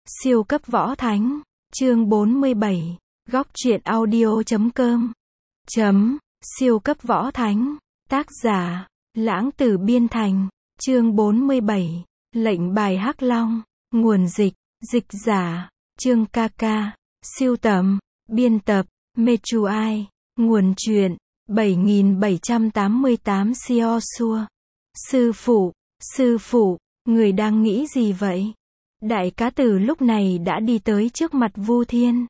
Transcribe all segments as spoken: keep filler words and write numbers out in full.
Siêu cấp võ thánh, chương bốn mươi bảy, góc truyện audio chấm com. Chấm, siêu cấp võ thánh, tác giả, Lãng Tử Biên Thành, chương bốn mươi bảy, lệnh bài Hắc Long, nguồn dịch, dịch giả, Trương ca ca, siêu tầm, biên tập, Mechuai, nguồn truyện, bảy nghìn bảy trăm tám mươi tám Siosua. Sư phụ, sư phụ, người đang nghĩ gì vậy? Đại cá tử lúc này đã đi tới trước mặt Vu Thiên.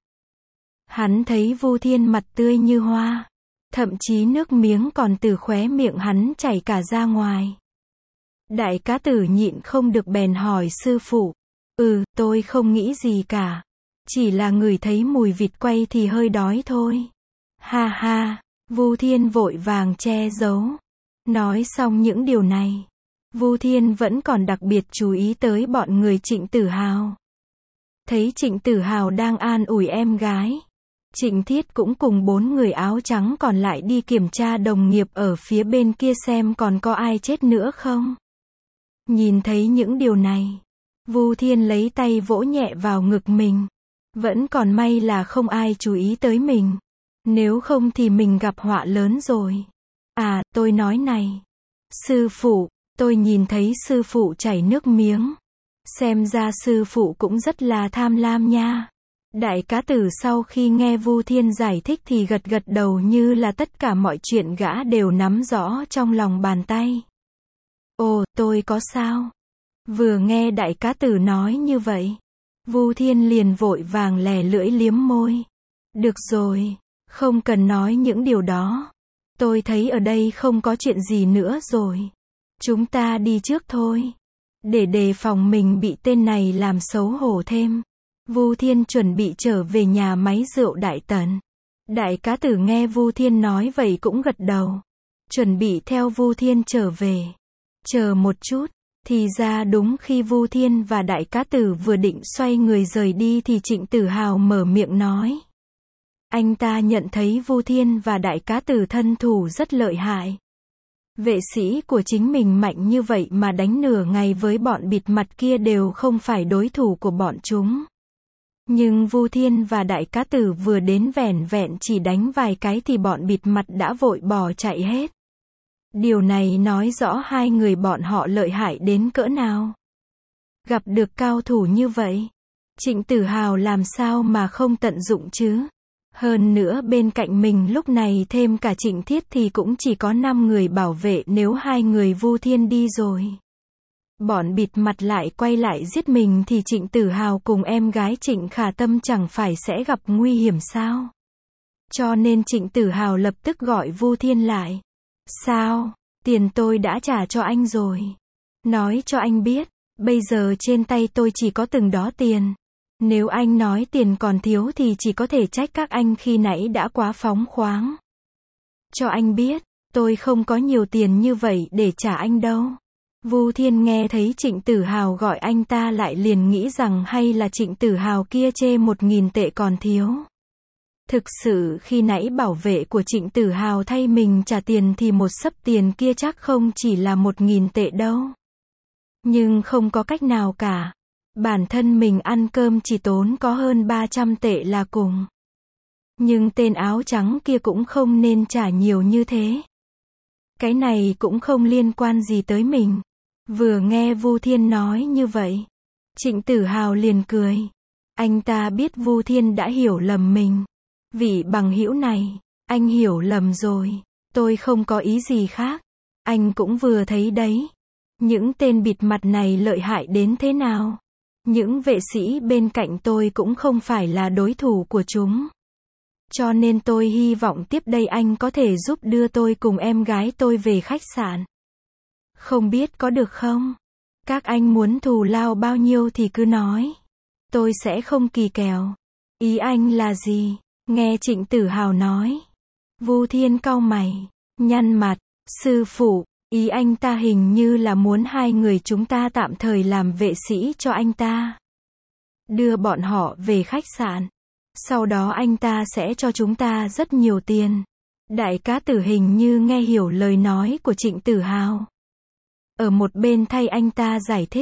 Hắn thấy Vu Thiên mặt tươi như hoa, thậm chí nước miếng còn từ khóe miệng hắn chảy cả ra ngoài. Đại cá tử nhịn không được bèn hỏi sư phụ, ừ, tôi không nghĩ gì cả, chỉ là ngửi thấy mùi vịt quay thì hơi đói thôi. Ha ha, Vu Thiên vội vàng che giấu. Nói xong những điều này, Vu Thiên vẫn còn đặc biệt chú ý tới bọn người Trịnh Tử Hào. Thấy Trịnh Tử Hào đang an ủi em gái, Trịnh Thiết cũng cùng bốn người áo trắng còn lại đi kiểm tra đồng nghiệp ở phía bên kia xem còn có ai chết nữa không. Nhìn thấy những điều này, Vu Thiên lấy tay vỗ nhẹ vào ngực mình. Vẫn còn may là không ai chú ý tới mình. Nếu không thì mình gặp họa lớn rồi. À, tôi nói này. Sư phụ, tôi nhìn thấy sư phụ chảy nước miếng. Xem ra sư phụ cũng rất là tham lam nha. Đại cá tử sau khi nghe Vu Thiên giải thích thì gật gật đầu như là tất cả mọi chuyện gã đều nắm rõ trong lòng bàn tay. Ồ, tôi có sao? Vừa nghe đại cá tử nói như vậy, Vu Thiên liền vội vàng lè lưỡi liếm môi. Được rồi, không cần nói những điều đó. Tôi thấy ở đây không có chuyện gì nữa rồi. Chúng ta đi trước thôi. Để đề phòng mình bị tên này làm xấu hổ thêm. Vu Thiên chuẩn bị trở về nhà máy rượu Đại Tần. Đại cá tử nghe Vu Thiên nói vậy cũng gật đầu. Chuẩn bị theo Vu Thiên trở về. Chờ một chút. Thì ra đúng khi Vu Thiên và đại cá tử vừa định xoay người rời đi thì Trịnh Tử Hào mở miệng nói. Anh ta nhận thấy Vu Thiên và đại cá tử thân thủ rất lợi hại. Vệ sĩ của chính mình mạnh như vậy mà đánh nửa ngày với bọn bịt mặt kia đều không phải đối thủ của bọn chúng. Nhưng Vu Thiên và đại cá tử vừa đến vẻn vẹn chỉ đánh vài cái thì bọn bịt mặt đã vội bỏ chạy hết. Điều này nói rõ hai người bọn họ lợi hại đến cỡ nào. Gặp được cao thủ như vậy, Trịnh Tử Hào làm sao mà không tận dụng chứ? Hơn nữa bên cạnh mình lúc này thêm cả Trịnh Thiết thì cũng chỉ có năm người bảo vệ nếu hai người Vu Thiên đi rồi. Bọn bịt mặt lại quay lại giết mình thì Trịnh Tử Hào cùng em gái Trịnh Khả Tâm chẳng phải sẽ gặp nguy hiểm sao? Cho nên Trịnh Tử Hào lập tức gọi Vu Thiên lại. Sao? Tiền tôi đã trả cho anh rồi. Nói cho anh biết, bây giờ trên tay tôi chỉ có từng đó tiền. Nếu anh nói tiền còn thiếu thì chỉ có thể trách các anh khi nãy đã quá phóng khoáng. Cho anh biết, tôi không có nhiều tiền như vậy để trả anh đâu. Vu Thiên nghe thấy Trịnh Tử Hào gọi anh ta lại liền nghĩ rằng hay là Trịnh Tử Hào kia chê một nghìn tệ còn thiếu. Thực sự khi nãy bảo vệ của Trịnh Tử Hào thay mình trả tiền thì một xấp tiền kia chắc không chỉ là một nghìn tệ đâu. Nhưng không có cách nào cả. Bản thân mình ăn cơm chỉ tốn có hơn ba trăm tệ là cùng. Nhưng tên áo trắng kia cũng không nên trả nhiều như thế. Cái này cũng không liên quan gì tới mình. Vừa nghe Vu Thiên nói như vậy, Trịnh Tử Hào liền cười. Anh ta biết Vu Thiên đã hiểu lầm mình. Vị bằng hữu này, anh hiểu lầm rồi. Tôi không có ý gì khác. Anh cũng vừa thấy đấy. Những tên bịt mặt này lợi hại đến thế nào. Những vệ sĩ bên cạnh tôi cũng không phải là đối thủ của chúng. Cho nên tôi hy vọng tiếp đây anh có thể giúp đưa tôi cùng em gái tôi về khách sạn. Không biết có được không? Các anh muốn thù lao bao nhiêu thì cứ nói. Tôi sẽ không kỳ kèo. Ý anh là gì? Nghe Trịnh Tử Hào nói. Vu Thiên cau mày, nhăn mặt. Sư phụ, ý anh ta hình như là muốn hai người chúng ta tạm thời làm vệ sĩ cho anh ta. Đưa bọn họ về khách sạn. Sau đó anh ta sẽ cho chúng ta rất nhiều tiền. Đại cá tử hình như nghe hiểu lời nói của Trịnh Tử Hào. Ở một bên thay anh ta giải thích.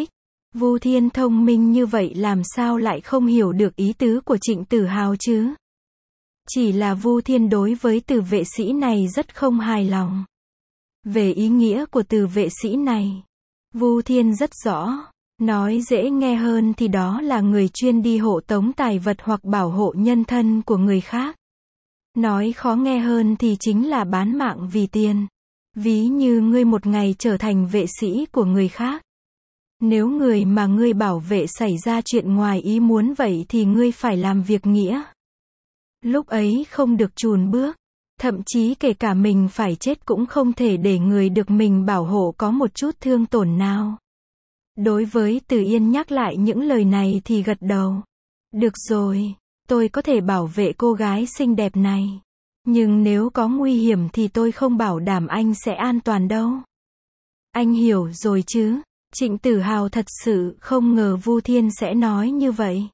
Vu Thiên thông minh như vậy làm sao lại không hiểu được ý tứ của Trịnh Tử Hào chứ? Chỉ là Vu Thiên đối với từ vệ sĩ này rất không hài lòng. Về ý nghĩa của từ vệ sĩ này, Vu Thiên rất rõ. Nói dễ nghe hơn thì đó là người chuyên đi hộ tống tài vật hoặc bảo hộ nhân thân của người khác. Nói khó nghe hơn thì chính là bán mạng vì tiền. Ví như ngươi một ngày trở thành vệ sĩ của người khác. Nếu người mà ngươi bảo vệ xảy ra chuyện ngoài ý muốn vậy thì ngươi phải làm việc nghĩa. Lúc ấy không được chùn bước. Thậm chí kể cả mình phải chết cũng không thể để người được mình bảo hộ có một chút thương tổn nào. Đối với Từ Yên nhắc lại những lời này thì gật đầu. Được rồi, tôi có thể bảo vệ cô gái xinh đẹp này. Nhưng nếu có nguy hiểm thì tôi không bảo đảm anh sẽ an toàn đâu. Anh hiểu rồi chứ? Trịnh Tử Hào thật sự không ngờ Vu Thiên sẽ nói như vậy.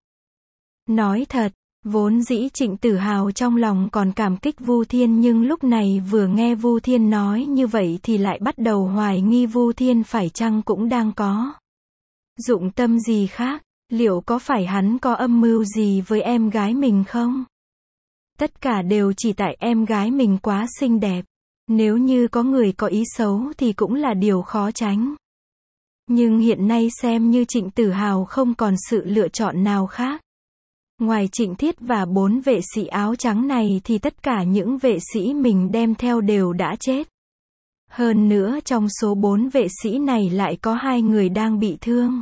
Nói thật, vốn dĩ Trịnh Tử Hào trong lòng còn cảm kích Vu Thiên nhưng lúc này vừa nghe Vu Thiên nói như vậy thì lại bắt đầu hoài nghi Vu Thiên phải chăng cũng đang có dụng tâm gì khác, liệu có phải hắn có âm mưu gì với em gái mình không? Tất cả đều chỉ tại em gái mình quá xinh đẹp. Nếu như có người có ý xấu thì cũng là điều khó tránh. Nhưng hiện nay xem như Trịnh Tử Hào không còn sự lựa chọn nào khác. Ngoài Trịnh Thiết và bốn vệ sĩ áo trắng này thì tất cả những vệ sĩ mình đem theo đều đã chết. Hơn nữa trong số bốn vệ sĩ này lại có hai người đang bị thương.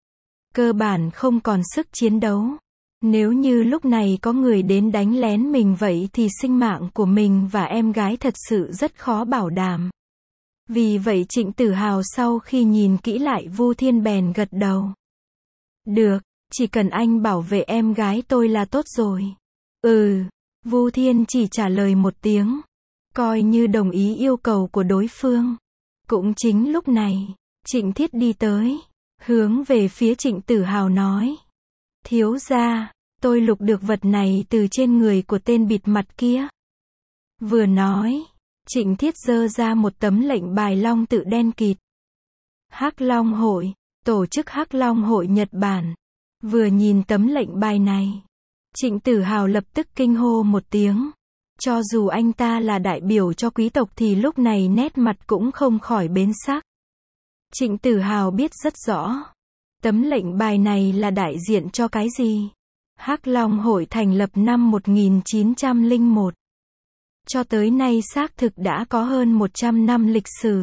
Cơ bản không còn sức chiến đấu. Nếu như lúc này có người đến đánh lén mình vậy thì sinh mạng của mình và em gái thật sự rất khó bảo đảm. Vì vậy Trịnh Tử Hào sau khi nhìn kỹ lại Vu Thiên bèn gật đầu. Được, chỉ cần anh bảo vệ em gái tôi là tốt rồi. Ừ, Vu Thiên chỉ trả lời một tiếng. Coi như đồng ý yêu cầu của đối phương. Cũng chính lúc này, Trịnh Thiết đi tới. Hướng về phía Trịnh Tử Hào nói. Thiếu gia, tôi lục được vật này từ trên người của tên bịt mặt kia. Vừa nói, Trịnh Thiết giơ ra một tấm lệnh bài long tự đen kịt. Hắc Long Hội, tổ chức Hắc Long Hội Nhật Bản. Vừa nhìn tấm lệnh bài này, Trịnh Tử Hào lập tức kinh hô một tiếng. Cho dù anh ta là đại biểu cho quý tộc thì lúc này nét mặt cũng không khỏi biến sắc. Trịnh Tử Hào biết rất rõ. Tấm lệnh bài này là đại diện cho cái gì? Hắc Long Hội thành lập năm một nghìn chín trăm lẻ một. Cho tới nay xác thực đã có hơn một trăm năm lịch sử.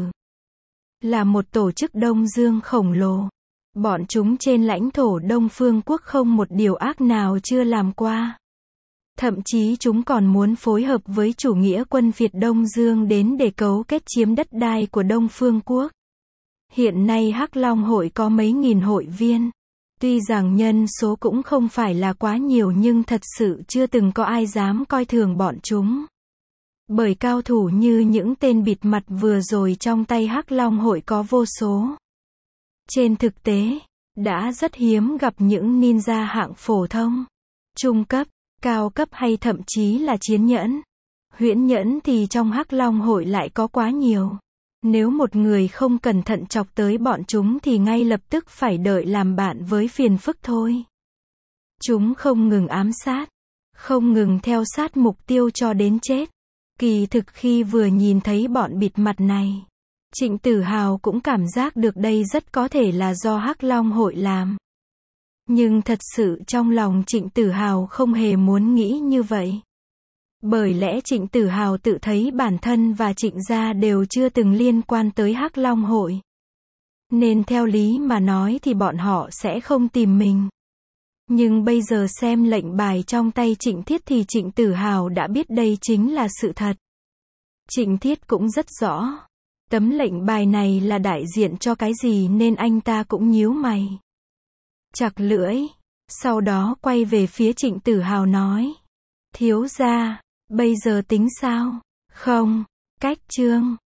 Là một tổ chức Đông Dương khổng lồ. Bọn chúng trên lãnh thổ Đông Phương Quốc không một điều ác nào chưa làm qua. Thậm chí chúng còn muốn phối hợp với chủ nghĩa quân Việt Đông Dương đến để cấu kết chiếm đất đai của Đông Phương Quốc. Hiện nay Hắc Long Hội có mấy nghìn hội viên. Tuy rằng nhân số cũng không phải là quá nhiều nhưng thật sự chưa từng có ai dám coi thường bọn chúng. Bởi cao thủ như những tên bịt mặt vừa rồi trong tay Hắc Long Hội có vô số. Trên thực tế, đã rất hiếm gặp những ninja hạng phổ thông, trung cấp, cao cấp hay thậm chí là chiến nhẫn. Huyễn nhẫn thì trong Hắc Long Hội lại có quá nhiều. Nếu một người không cẩn thận chọc tới bọn chúng thì ngay lập tức phải đợi làm bạn với phiền phức thôi. Chúng không ngừng ám sát, không ngừng theo sát mục tiêu cho đến chết. Kỳ thực khi vừa nhìn thấy bọn bịt mặt này, Trịnh Tử Hào cũng cảm giác được đây rất có thể là do Hắc Long Hội làm. Nhưng thật sự trong lòng Trịnh Tử Hào không hề muốn nghĩ như vậy. Bởi lẽ Trịnh Tử Hào tự thấy bản thân và Trịnh gia đều chưa từng liên quan tới Hắc Long Hội. Nên theo lý mà nói thì bọn họ sẽ không tìm mình. Nhưng bây giờ xem lệnh bài trong tay Trịnh Thiết thì Trịnh Tử Hào đã biết đây chính là sự thật. Trịnh Thiết cũng rất rõ. Tấm lệnh bài này là đại diện cho cái gì nên anh ta cũng nhíu mày. Chặt lưỡi. Sau đó quay về phía Trịnh Tử Hào nói. Thiếu gia, bây giờ tính sao? Không, cách chương.